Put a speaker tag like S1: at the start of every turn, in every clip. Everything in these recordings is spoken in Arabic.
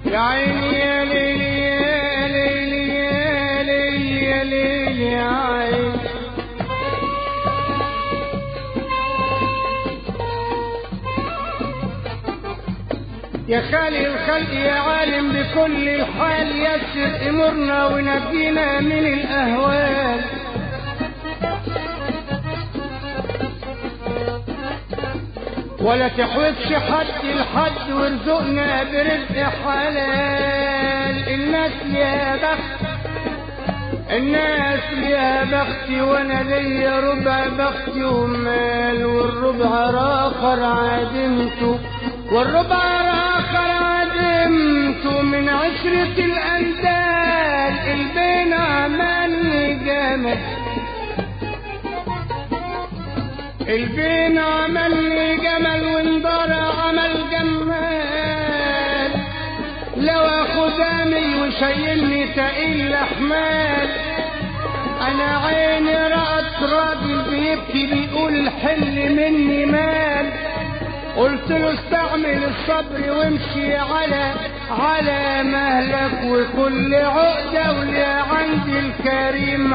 S1: يا عيني يا ليل يا ليل يا ليل يا ليل يا عيني. يا خالق الخلق يا عالم بكل الحال، يسر امورنا ونجينا من الاهوال. ولا تحوجش حد لحد وارزقنا برزق حلال. الناس يا بخت الناس يا بختي، وانا ليا ربع بختي ومال، والربع الاخر عدمته والربع الاخر عدمته من عشرة الاندال. البين عملني جمل البين عملني جمل وانضر عمل جمال. لو اخد امي وشيلني تقيل الاحمال. انا عيني رأت راجل بيبكي بيقول حل مني مال. قلت له استعمل الصبر وامشي على مهلك، وكل عقدة ولي عند الكريم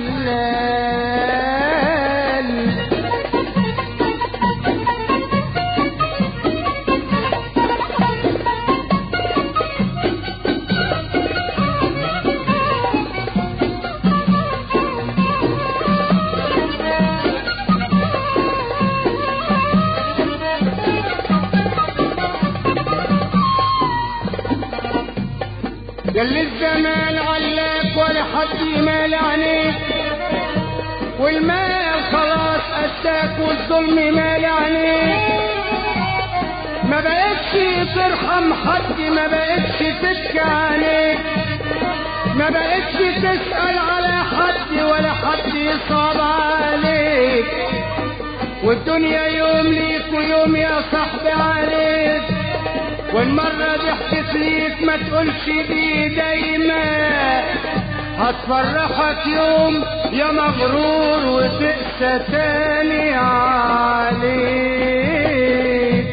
S1: حلال. قال الزمان علاك ولا حد يمال عينيك، والمال خلاص قساك والظلم مال عينيك. ما بقتش ترحم حد، ما بقتش تبكي عليك، ما بقتش تسأل على حد ولا حد يصعب عليك. والدنيا يوم ليك ويوم يا صاحبي عليك. والمرة دي حكيت ليك ما تقولش دي دايما، هتفرحك يوم يا مغرور وتقسى تاني عليك.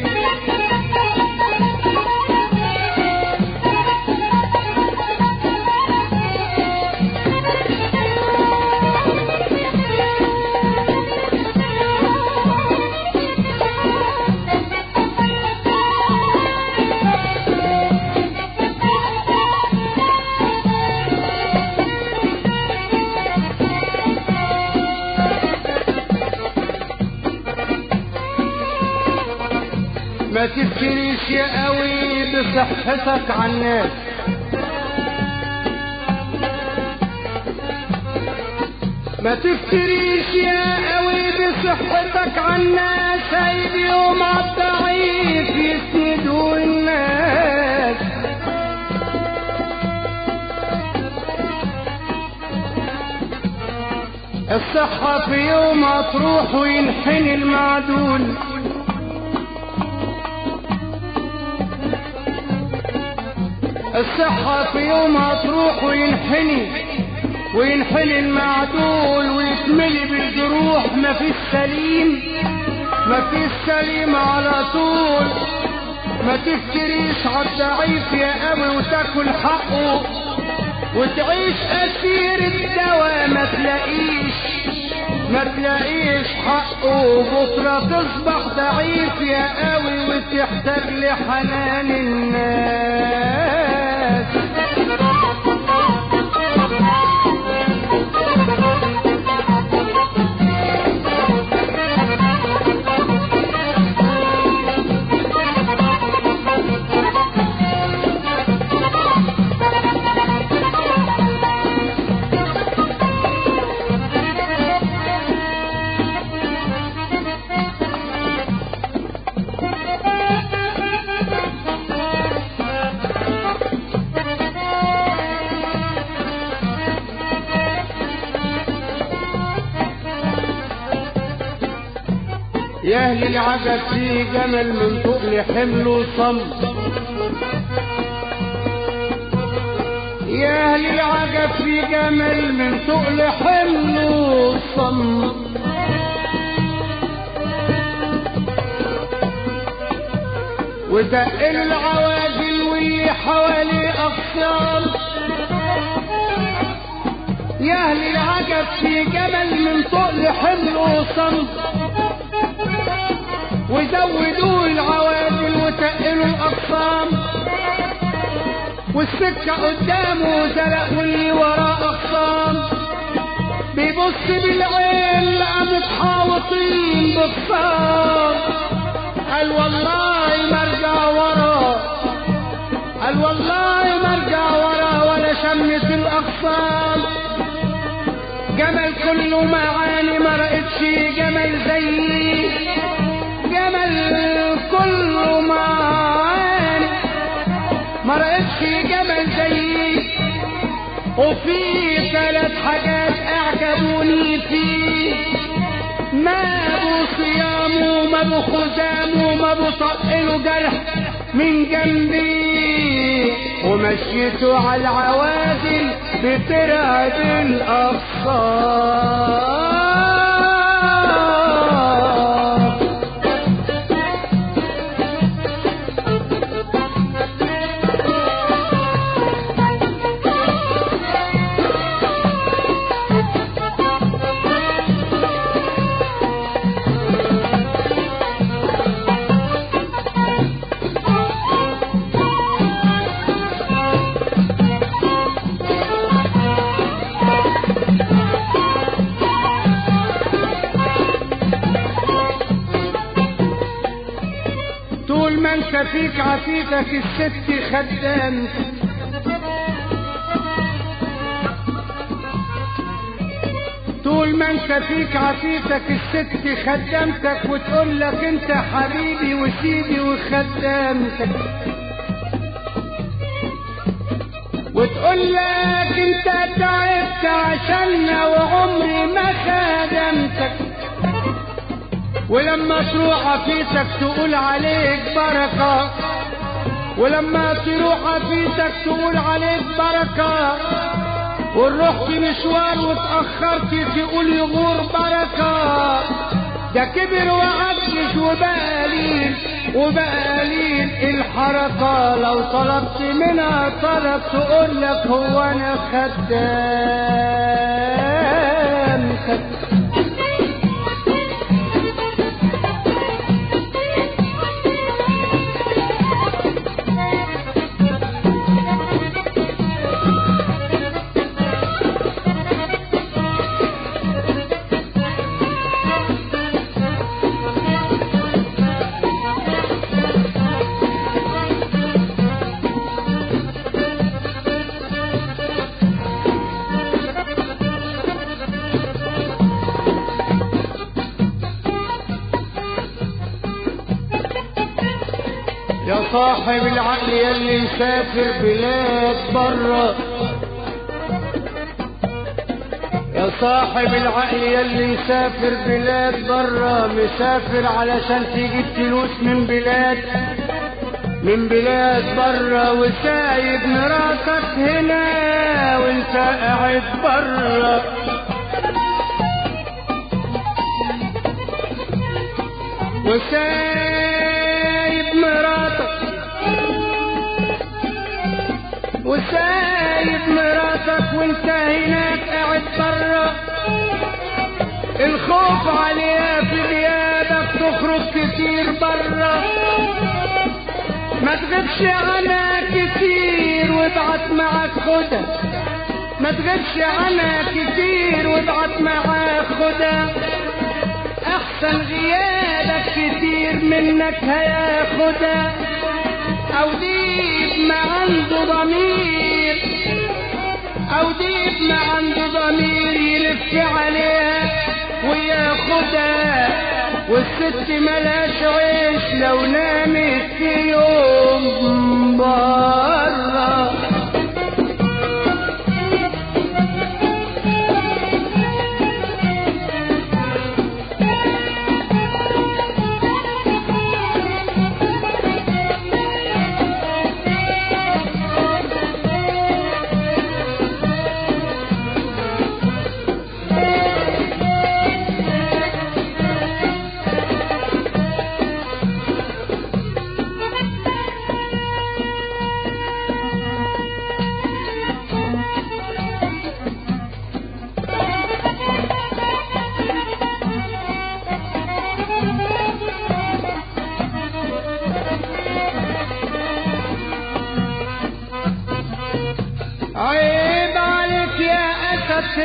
S1: ما تفتريش يا قوي بصحتك عالناس، ما تفتريش يا قوي بصحتك عالناس. سايب يوم عالضعيف يسندوا الناس. الصحة في يوم هتروح وينحني المعدول. الصحة في يوم هتروح وينحني المعدول، ويتملي بالجروح. ما فيش سليم على طول. ما تفتريش عالضعيف يا قوي وتاكل حقه، وتعيش اسير الدواء. ما تلاقيش حقه. بكرة تصبح ضعيف يا قوي وتحتاج لحنان الناس. يا اهل العجب في جمل من تقل حمله صم. يا اهل العجب في جمل من تقل حمله صم. ودق العواجل واللي في حوالي أقسام. يا أهل العجب في جمل من طول حمله صمت، وزودوا العوادل وتقلوا الأقسام، والسكة قدامه زلق واللي وراه أقسام. بيبص بالعين لقى متحاوطين بقسام. قال والله ما ارجع ورا، قال والله ما ارجع ورا ولا شمس الأقسام. جمل كله معاني ما رأيتش جمل زيي، جمل كله معاني ما رأيتش جمل زيي. وفي 3 حاجات اعجبوني فيه، ما ابو صيام وما ابو خزام وما ابو طقله جرح من جنبي، ومشيته على العوادل بترعب الأقصار. طول ما انت فيك عفيفك الست خدام، طول ما انت فيك عفيفك الست خدامتك، وتقول لك انت حبيبي وسيدي وخدامتك، وتقول لك انت تعبت عشاننا وعمري ما خدمتك. ولما تروح عفيتك تقول عليك بركة، ولما تروح عفيتك تقول عليك بركة، ورحت مشوار واتأخرت تقول يغور بركة. ده كبر وعجز وبقى قليل وبقى قليل الحركة، لو طلبت منها طلب تقول لك هو انا خدامتك. يا صاحب العقل يلي مسافر بلاد برا، يا صاحب العقل يلي مسافر بلاد برا، مسافر علشان تجيب فلوس من بلاد برا، وسايب مراتك هنا وانت قاعد برا. وسايب مراتك وانت هناك قاعد برا. الخوف عليها في غيابك تخرج كتير برا، ما تغيبش عنها كتير وابعت معاك خدها، ما تغيبش عنها كتير وابعت معاك خدها. احسن غيابك كتير منك هياخدها، او ديب ما عنده ضمير، او ديب ما عنده ضمير يلف عليها وياخدها. والست ملاش عيش لو نامت في يوم برا.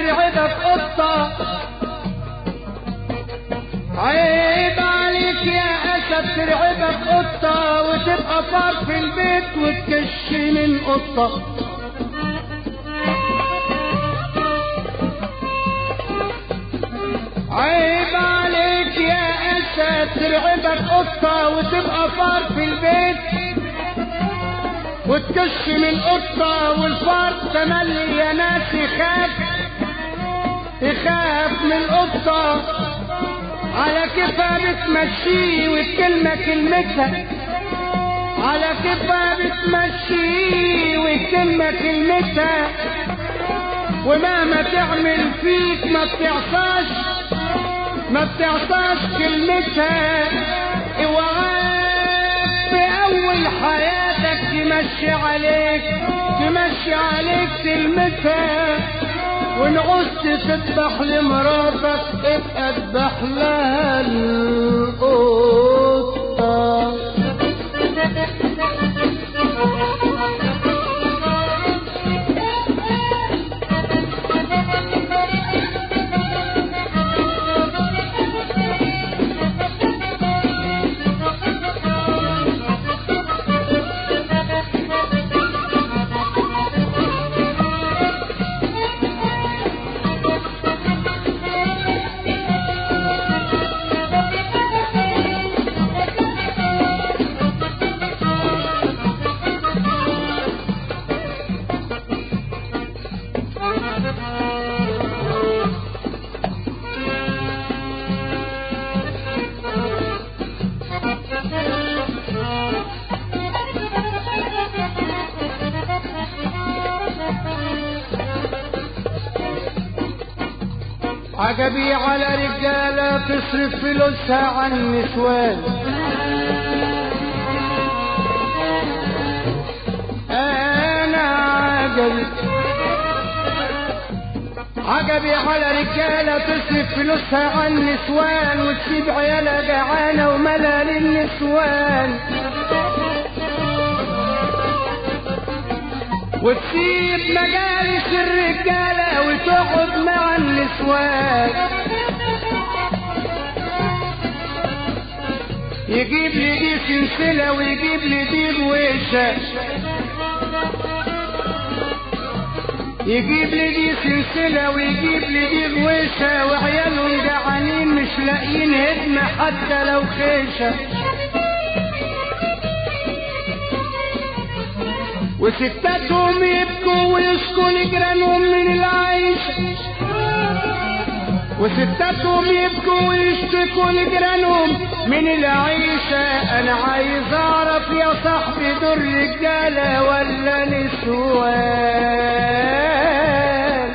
S1: ترعبك قطة، عيب عليك يا أسد ترعبك قطة وتبقى فار في البيت وتكش من قطة. عيب عليك يا أسد ترعبك قطة وتبقى فار في البيت وتكش من قطة، والفار تملي يا ناس يخاف من القطة، على كيفها بتمشيه والكلمة كلمتها، على كيفها بتمشيه والكلمة كلمتها، ومهما تعمل فيك ما بتعصاش كلمتها. اوعاك بأول حياتك تمشي عليك كلمتها، وإن عوزت تذبح لمراتك ابقى اذبح لها القطة. عجبي على رجالة تصرف فلوسها عن النسوان، أنا عجبي على رجالة تصرف فلوسها عن النسوان وتسيب عيالها جعانة وملل النسوان، وتسيب مجالس الرجالة وتقعد مع النسوان. يجيب لي دي سلسلة ويجيب لي دي غويشة، يجيب لي دي سلسلة ويجيب لي دي غويشة، وعيالهم جعانين مش لاقيين هدمة حتى لو خيشة، وستاتهم يبكوا ويشكوا لجيرانهم من العيش، وستاتهم يبكوا ويشتكوا لجيرانهم من العيشة. أنا عايز أعرف يا صاحبي دول رجالة ولا نسوان؟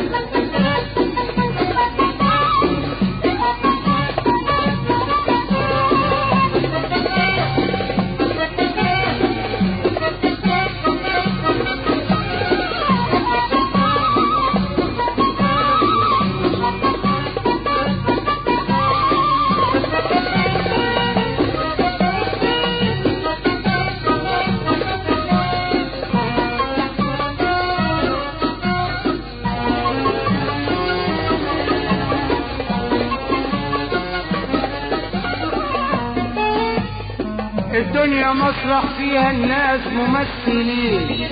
S1: الدنيا مسرح فيها الناس ممثلين،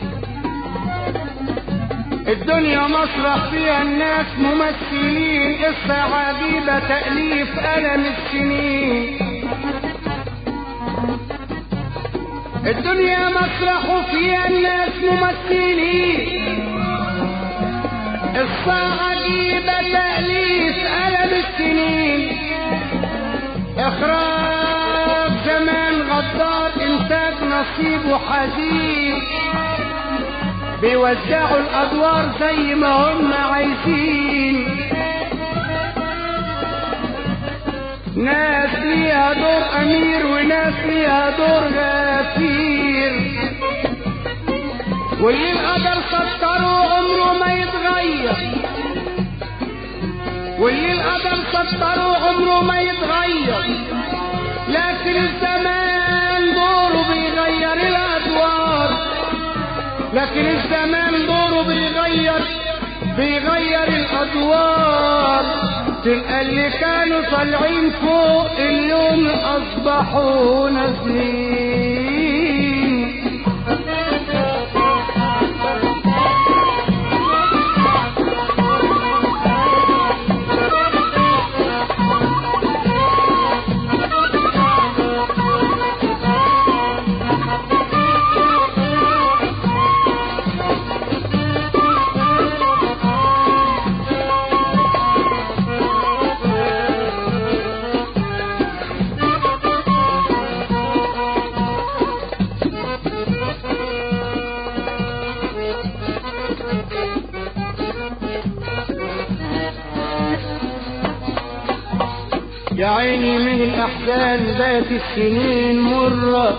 S1: الدنيا مسرح فيها الناس ممثلين، قصة عجيبة تأليف ألم السنين. الدنيا مسرح فيها الناس ممثلين، قصة عجيبة تأليف ألم السنين. إخراج زمان غدار، إنتاج نصيب وحزين، بيوزعوا الأدوار زي ما هم عايزين. ناس ليها دور أمير وناس ليها دور غفير، واللي القدر سطره عمره ما يتغير، واللي القدر سطره عمره ما يتغير، لكن الزمان دوره بيغير الأدوار، لكن الزمان دوره بيغير بيغير الادوار، تلقى اللي كانوا طالعين فوق اليوم اصبحوا نازلين. يا عيني من الأحزان بات السنين مرة،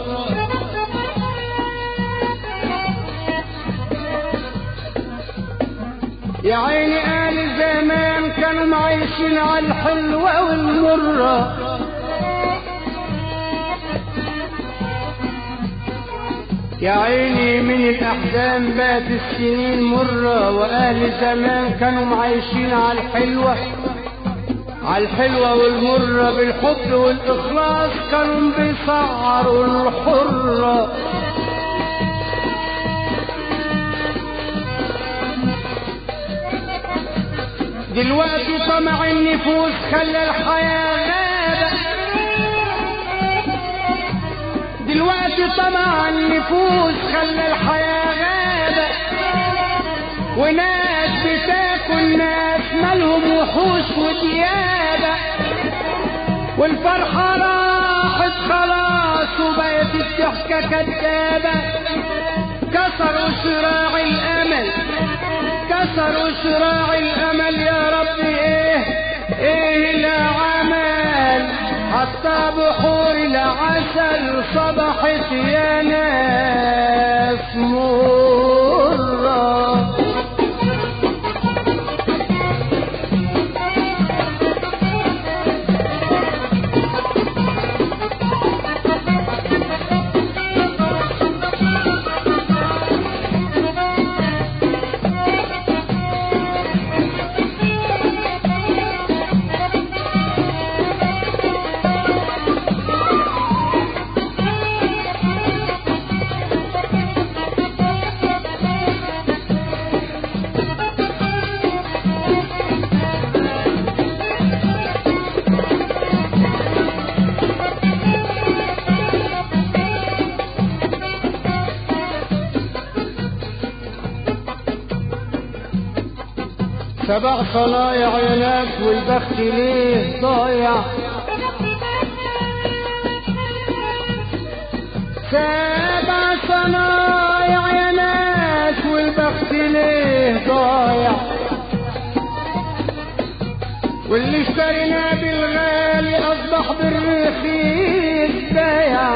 S1: يا عيني قال زمان كانوا معيشين على الحلوة والمرة، يا عيني من الأحزان بات السنين مرة، وأهل زمان كانوا معيشين على الحلوة والمرة، بالحب والإخلاص كانوا بيسعروا الحرة. دلوقتي طمع النفوس خلى الحياة غابة، دلوقتي طمع النفوس خلى الحياة غابة، وناس بتاكل ناس مالهم وحوش وديابة، والفرحة راحت خلاص وبقت الضحكة كدابة. كسروا شراع الأمل، كسروا شراع الأمل، يا رب ايه العمل، حتى بحور العسل صبحت يا ناس مرة. سبع صنايع يا ناس والبخت ليه ضايع، سبع صنايع يا ناس والبخت ليه ضايع، واللي اشتريناه بالغالي اصبح بالرخيص بايع.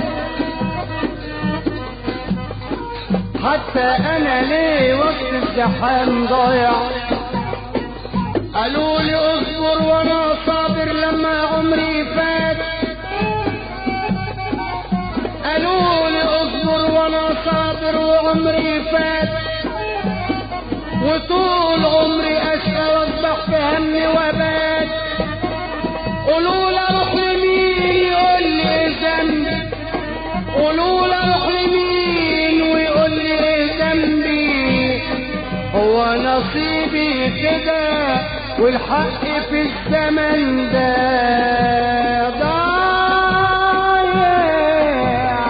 S1: حتى انا ليه وقت الزحام ضايع، قالوا لي اصبر وانا صابر لما عمري فات، قالوا لي اصبر وانا صابر وعمري فات، وطول عمري اشقى واصبح في همي وبات. قولوا لي اروح لمين يقول لي ايه ذنبي، قولوا لي اروح لمين ويقول لي ايه ذنبي، هو نصيبي كده والحق في الزمن ده ضايع.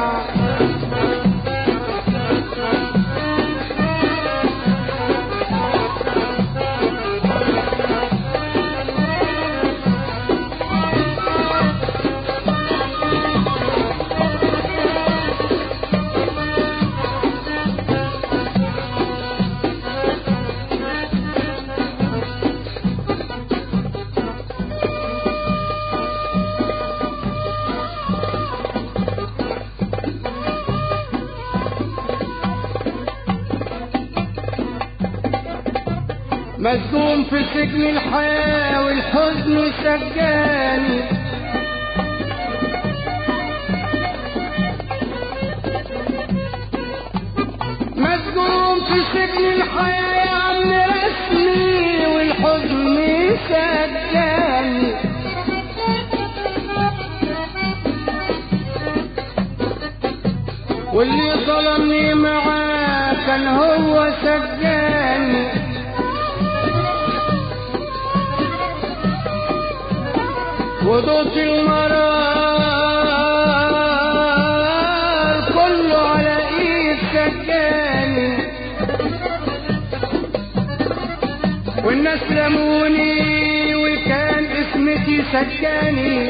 S1: مسجون في سجن الحياة والحزن سجاني، مسجون في سجن الحياة يا عم رسمي الحزن سجاني، واللي ظلمني معاه كان هو سجاني، ودوت المرار كله على ايد سجاني، والناس لموني وكان اسمتي سجاني،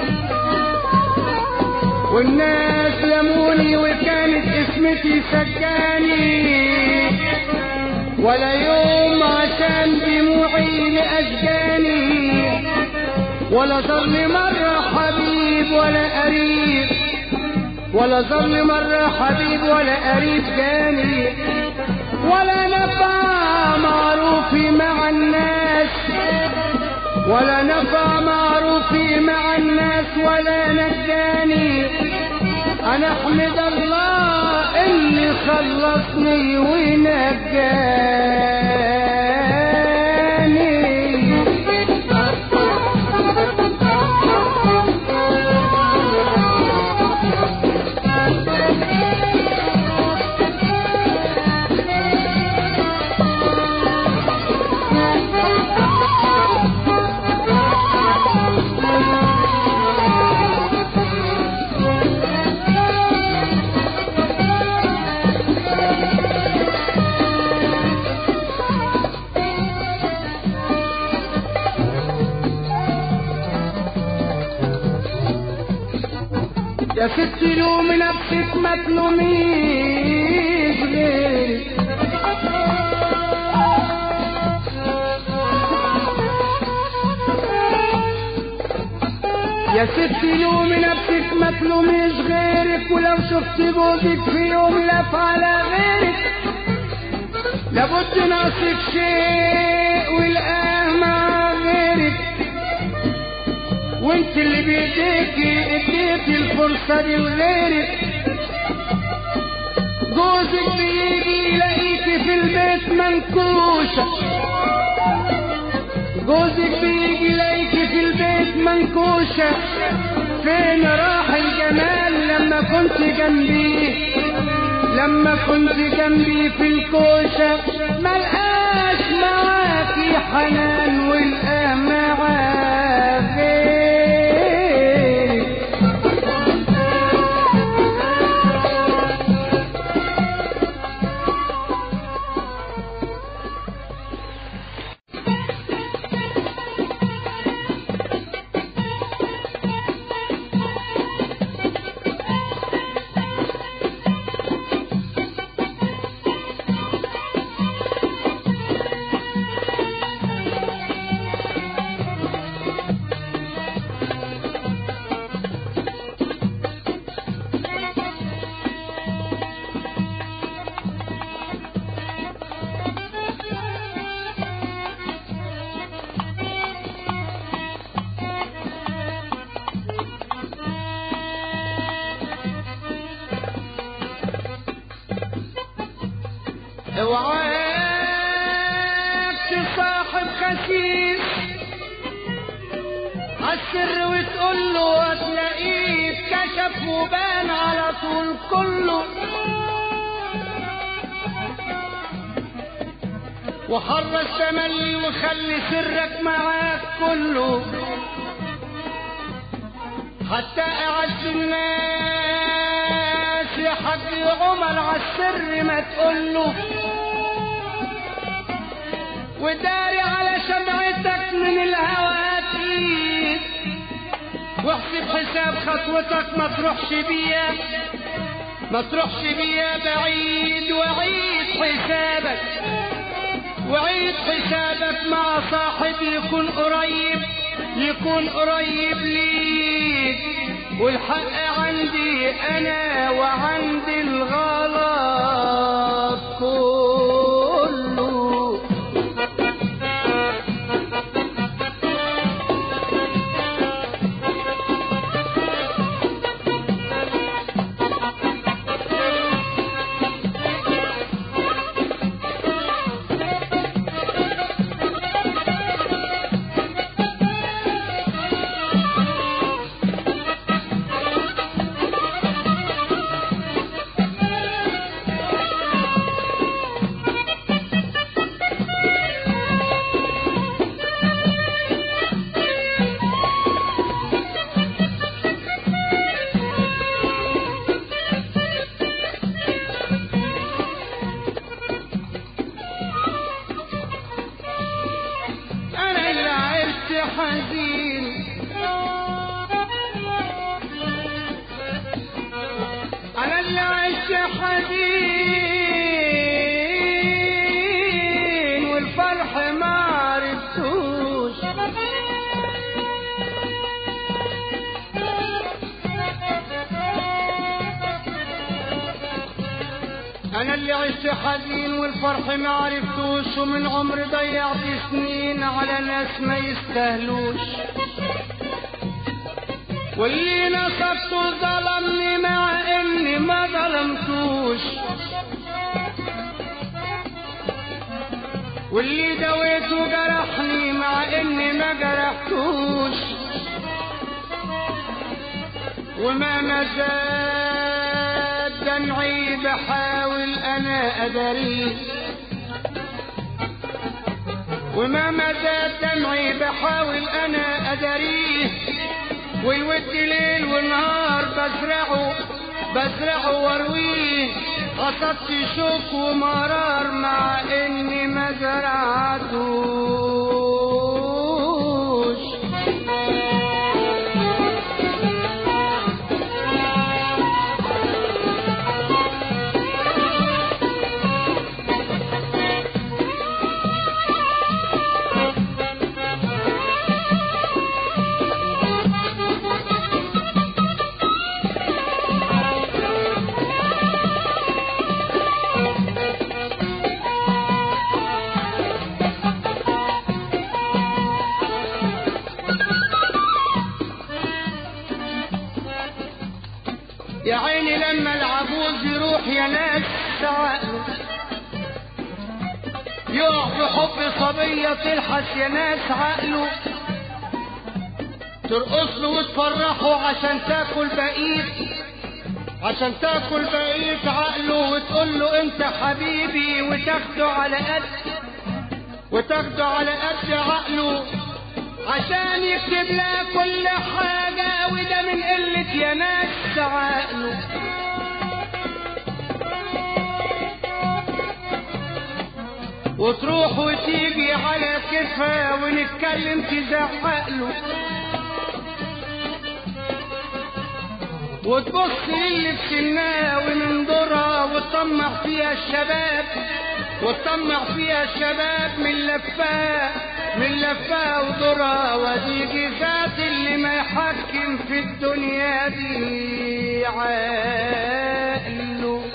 S1: والناس لموني وكانت اسمتي سجاني، ولا يوم عشان دموعي لأشجاني، ولا ظل مرة حبيب ولا قريب، ولا ظل مرة حبيب ولا قريب جاني، ولا نفع معروفي مع الناس، ولا نفع معروفي مع الناس ولا نجاني. انا احمد الله اللي خلصني ونجاني. يا ستي لومي نفسك ما تلوميش غيرك، يا ستي لومي نفسك ما تلوميش غيرك، ولو شفت جوزك في يوم لف على غيرك لابد ناقصك شيء والقاه مع غيرك، وانت اللي بايديكي اديتي الفرصة دي لغيرك. جوزك بيجي يلاقيكي في البيت منكوشة، جوزك بيجي يلاقيكي في البيت منكوشة، فين راح الجمال لما كنت جنبيه، لما كنت جنبي في الكوشة، ملقاش معاكي حنان والقاه معاه غيرك. اوعاك تصاحب خسيس عالسر وتقول له هتلاقيه اتكشف وبان على طول كله، وحرص تملي وخلي سرك معاك كله، حتى اعز الناس يا حاج عمر عالسر ما تقوله، وداري على شمعتك من الهوى اكيد، واحسب حساب خطوتك ما تروحش بيها، ما تروحش بيها بعيد، وعيد حسابك، وعيد حسابك مع صاحب يكون قريب، يكون قريب ليك، والحق عندي انا وعندي الغلط كله. حزين والفرح ما عرفتوش. انا اللي عشت حزين والفرح ما عرفتوش، ومن عمري ضيعت سنين على ناس ما يستاهلوش، واللي نصبته ظلمني مع اني ما ظلمتوش، واللي دويته جرحني مع اني ما جرحتوش، وما مزاد دمعي بحاول انا اداريه، وما مزاد دمعي بحاول انا اداريه، والود ليل ونهار بزرعه وارويه، قصدت شوك ومرار مع اني ما زرعتوش. يا عيني لما العجوز يروح يا ناس عقله، يقع في حب صبية تلحس يا ناس عقله، ترقص له وتفرحه عشان تاكل بقية عقله، وتقول له انت حبيبي، وتاخده على قد عقله، عشان يكتب لها كل حاجة، وده من قلة يا ناس عقله. وتروح وتيجي على كتفها ونتكلم تزعقله، وتبص للي في سنها ومن دورها، وتطمع فيها الشباب من لفها ودورها، وتيجي ذات اللي ما يحكم في الدنيا دي عقله.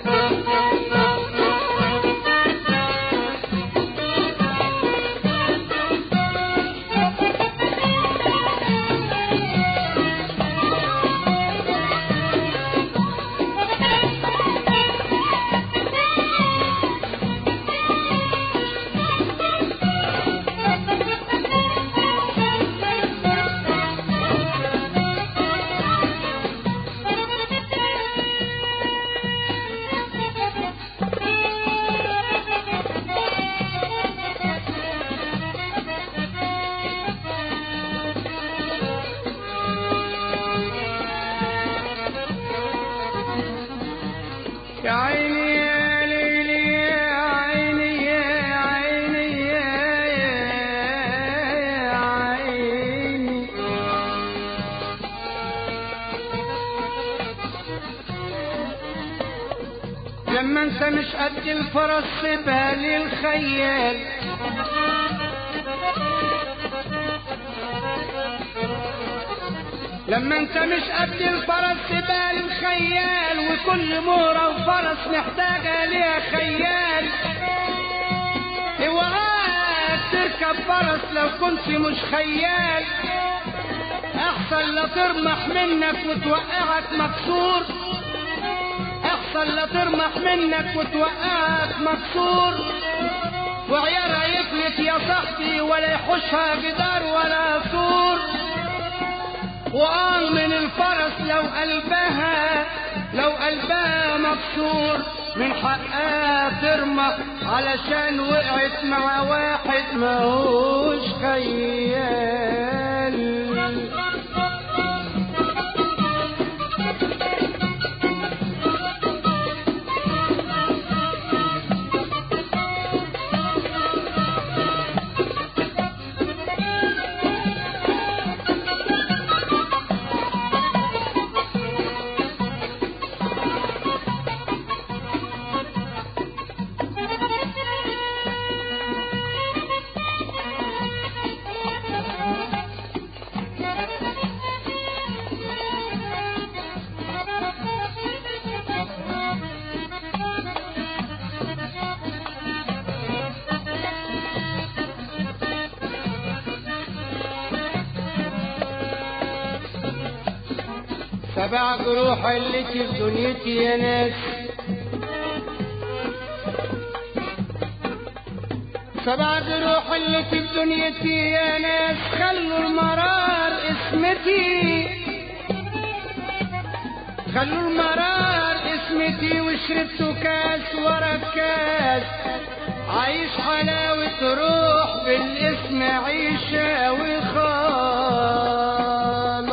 S1: يا عيني يا ليلي يا عيني يا عيني يا عيني، لما انت مش قد الفرس سيبها للخيال، لما انت مش قد الفرس سيبها للخيال، وكل مهرة وفرس محتاجة ليها خيال. اوعاك تركب فرس لو كنت مش خيال، احسن لا ترمح منك وتوقعك مكسور، وعيارها يفلت يا صاحبي ولا يحوشها جدار ولا سور. وقال من الفرس لو قلبها مكسور، من حقها ترمح علشان وقعت مع واحد ماهوش خيال. سبع جروح اللي في دنيتي يا ناس، سبع جروح اللي في دنيتي يا ناس، خلوا المرار اسمتي، خلوا المرار اسمتي، وشربتوا كاس ورا كاس، عايش حلاوة روح بالاسم عيشة وخلاص.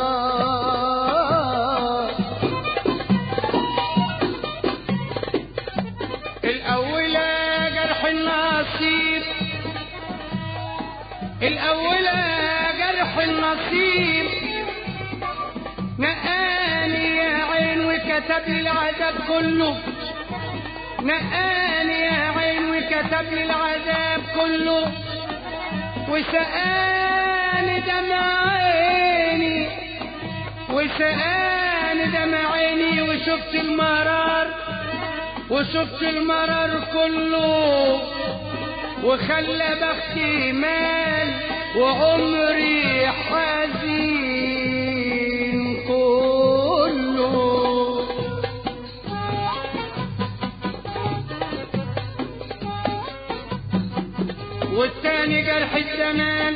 S1: الأولى جرح النصيب، الأولى جرح النصيب، نقاني يا عين وكتب لي العذاب كله، نقاني يا عين وكتب لي العذاب كله، وسقاني دمع عيني، وسقاني دمع عيني، وشفت المرار، وشفت المرار كله، وخلى بختي مال وعمري حزين كله. والتاني جرح الزمان،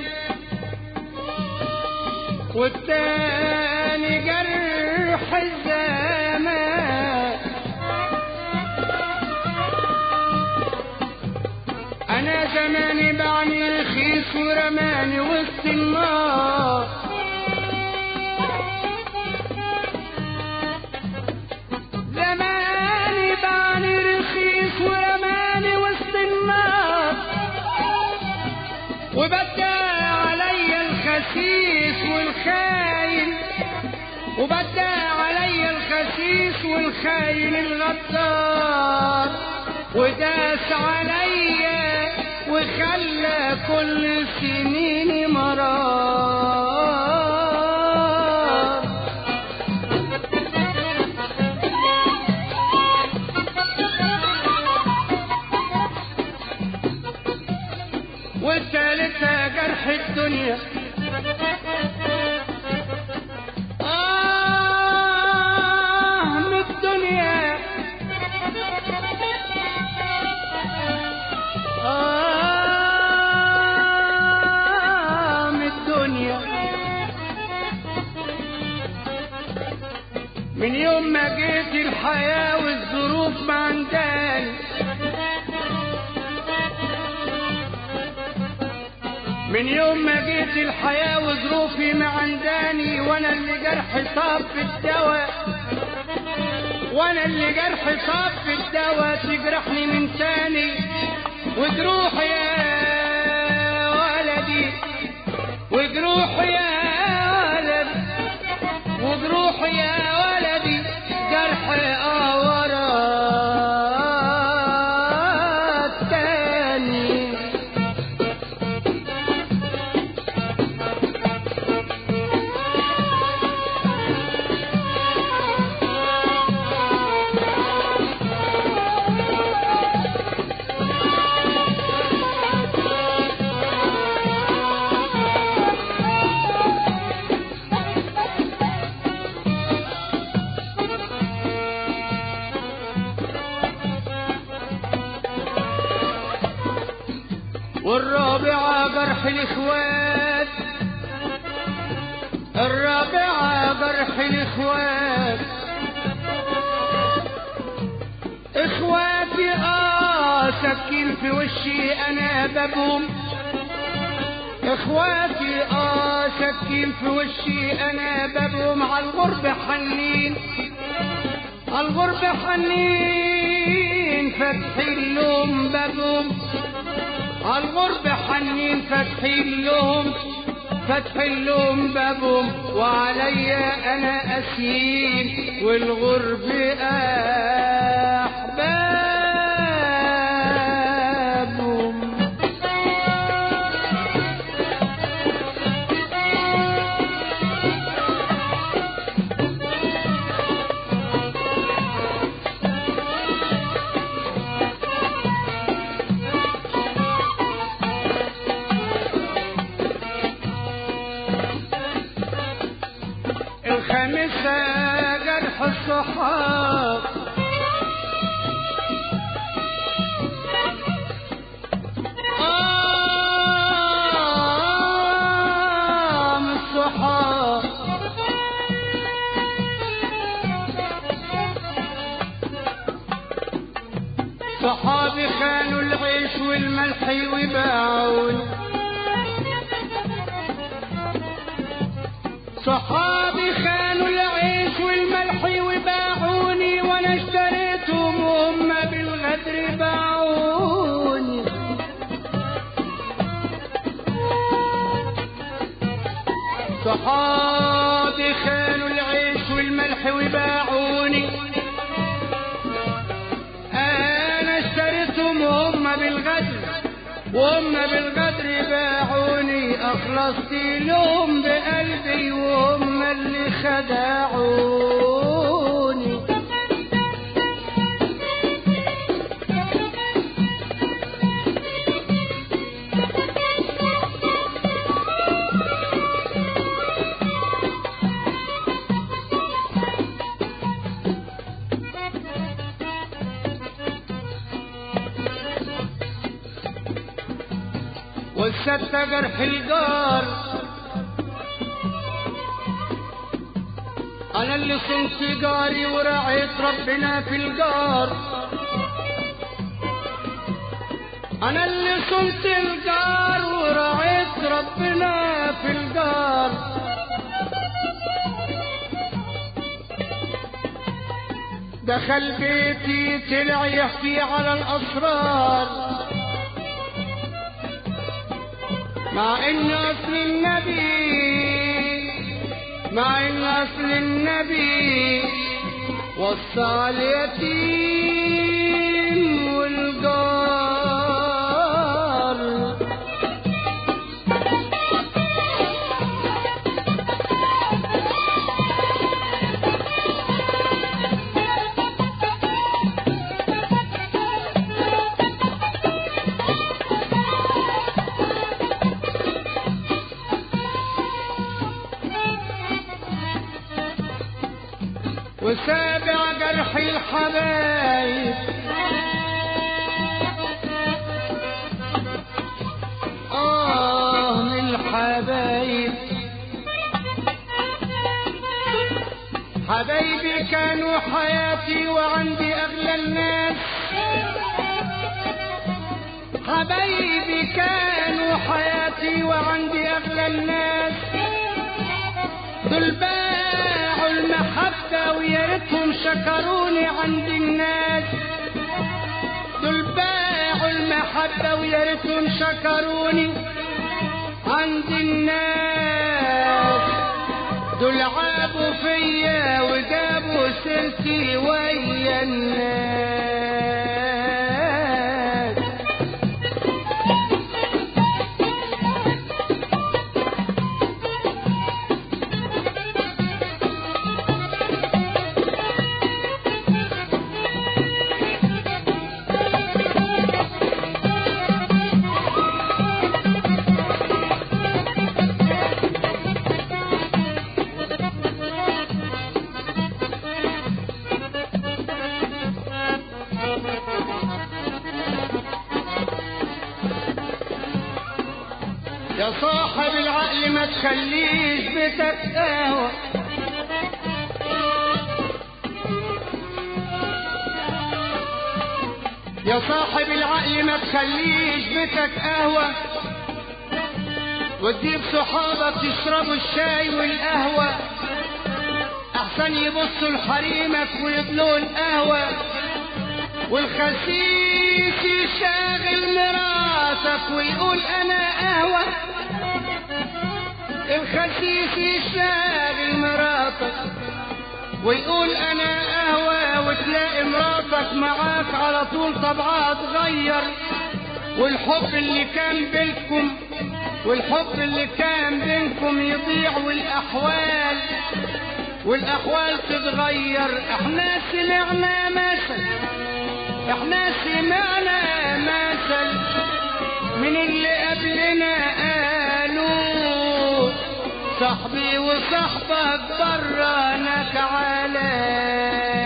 S1: والتاني جرح الزمان، أنا زماني بعني رخيص ورماني وسط النار، زماني بعني رخيص ورماني وسط النار، وبدى علي الخسيس والخاين، وبدى علي الخسيس والخاين الغدار، وداس عليا وخلى كل سنيني مرار. والثالثة جرح الدنيا، من الدنيا، من الدنيا، من يوم ما جيت الحياة والظروف ما عنداني، من يوم ما جيت الحياة وظروفي ما عنداني، وانا اللي جرحي صاب في الدواء، وانا اللي جرحي صاب في الدواء، تجرحني من تاني وجروحي يا ولدي، وجروحي يا ولدي، وجروحي يا ولدي، جرحي ورا التاني. والرابعة جرح الإخوات، الرابعة جرح الإخوات، إخواتي سكين في وشي أنا بابهم، إخواتي سكين في وشي أنا بابهم، عالغرب حنين، عالغرب حنين، فاتحين لهم بابهم، عالغرب حنين، فاتحين لهم، فاتحين لهم بابهم، وعليا انا اسير والغرب احبابهم. الخامسة الصحاب من الصحاب صحابي خانوا العيش والملح وباعوني صحابي خانوا العيش والملح وباعوني وانا اشتريتهم وهم بالغدر باعوني صحابي خانوا العيش والملح وباعوني انا اشتريتهم وهم بالغدر وهم بالغدر باعوني اخلصت لهم بقلبي وهم اللي خدعوني والست جرح الجار انا اللي صنت جاري ورعيت ربنا في الجار انا اللي صنت الجار ورعيت ربنا في الجار دخل بيتي طلع يحكي على الاسرار مع ان اصل النبي وصى اليتيم والجار وسابع جرح الحبايب من الحبايب حبايبي كانوا حياتي وعندي اغلى الناس حبايبي كانوا حياتي وعندي اغلى الناس دول باعوا المحبة ويا ريتهم شكروني عند الناس دول باعوا المحبة ويا ريتهم شكروني عند الناس دول عابوا فيا وجابوا سيرتي ويا الناس يا صاحب العقل ما تخليش بيتك قهوة يا صاحب العقل ما تخليش بيتك قهوة وتجيب صحابك تشربوا الشاي والقهوة احسن يبصوا لحريمك ويضلوا القهوة والخسيس يشاغل مراتك ويقول انا قهوة الخسيس يشاغل مراتك ويقول انا قهوة وتلاقي مراتك معاك على طول طبعها اتغير والحب اللي كان بينكم يضيع والاحوال تتغير احنا سمعنا مثل من اللي قبلنا قالوا صاحبي وصاحبك برانك على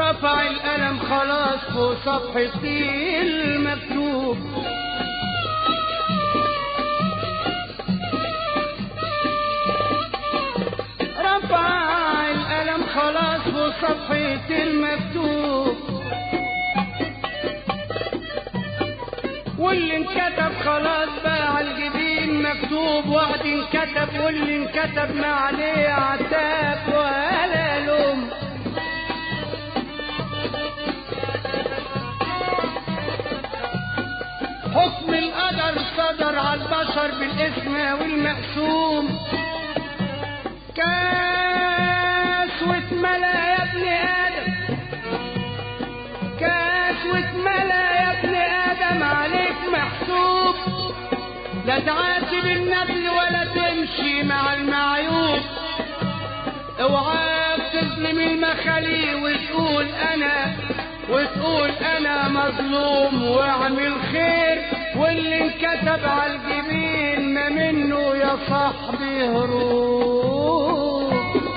S1: رفع القلم خلاص فوق صفحتي المكتوب. رفع القلم خلاص فوق صفحتي المكتوب، واللي انكتب خلاص بقى على الجبين مكتوب، وعد انكتب واللي انكتب ما عليه عتاب ولا لوم. حكم القدر صدر على البشر بالاسم والمقسوم، كاس واتملا يا ابن ادم، كاس واتملا يا ابن ادم، عليك محسوب. لا تعاتب النبي ولا تمشي مع المعيوب، اوعاك تظلم المخالي وتقول انا مظلوم، واعمل خير واللي انكتب على الجبين ما منه يا صاحبي هروب.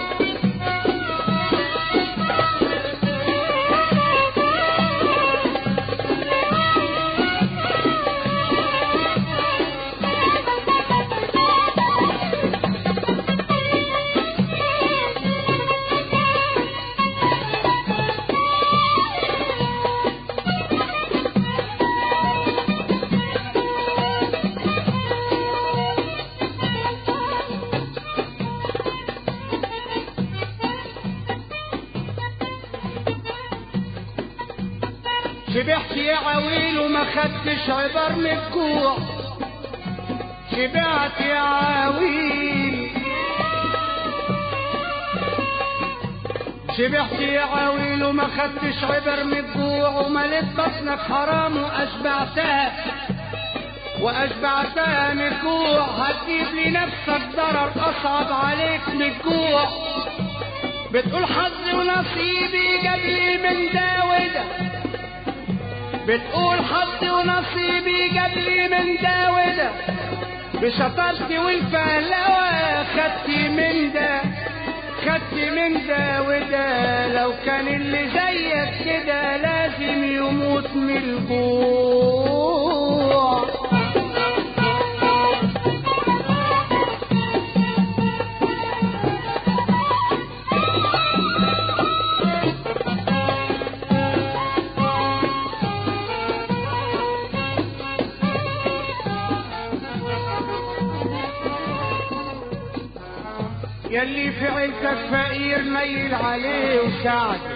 S1: شبعت يا عويل وما خدتش عبر من الجوع، شبعت يا عويل، شبعت يا عويل وما خدتش عبر من الجوع، ومليت بطنك حرام واشبعتها من الجوع، هتجيب لنفسك ضرر اصعب عليك من الجوع. بتقول حظي ونصيبي جاب لي من ده وده، بتقول حظي ونصيبي جاب لي من ده وده، بشطارتي والفهلوة خدت من ده وده. لو كان اللي زيك كده لازم يموت من الجوع. يلي في عيلتك فقير ميل عليه وساعده،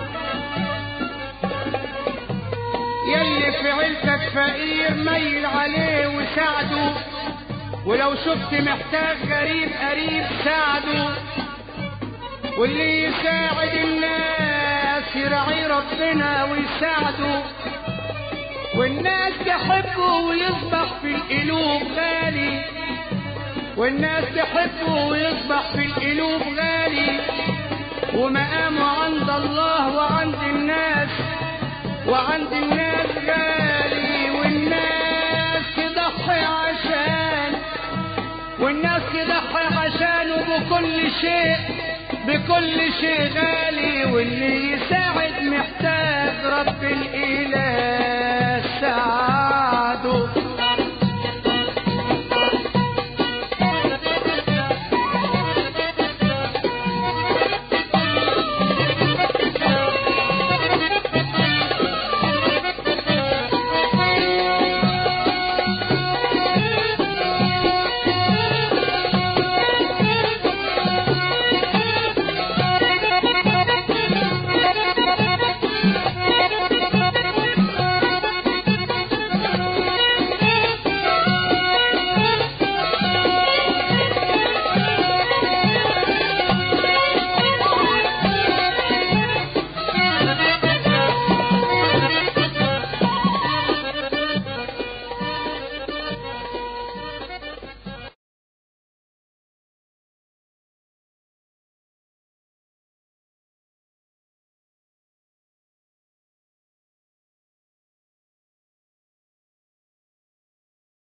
S1: يلي في عيلتك فقير ميل عليه وساعده، ولو شفت محتاج غريب قريب ساعده، واللي يساعد الناس يراعي ربنا ويساعده، والناس تحبه ويصبح في القلوب غالي، والناس تحبه ويصبح في القلوب غالي، ومقامه عند الله وعند الناس غالي. والناس تضحي عشانه بكل شيء غالي، واللي يساعد محتاج رب الإله ساعده.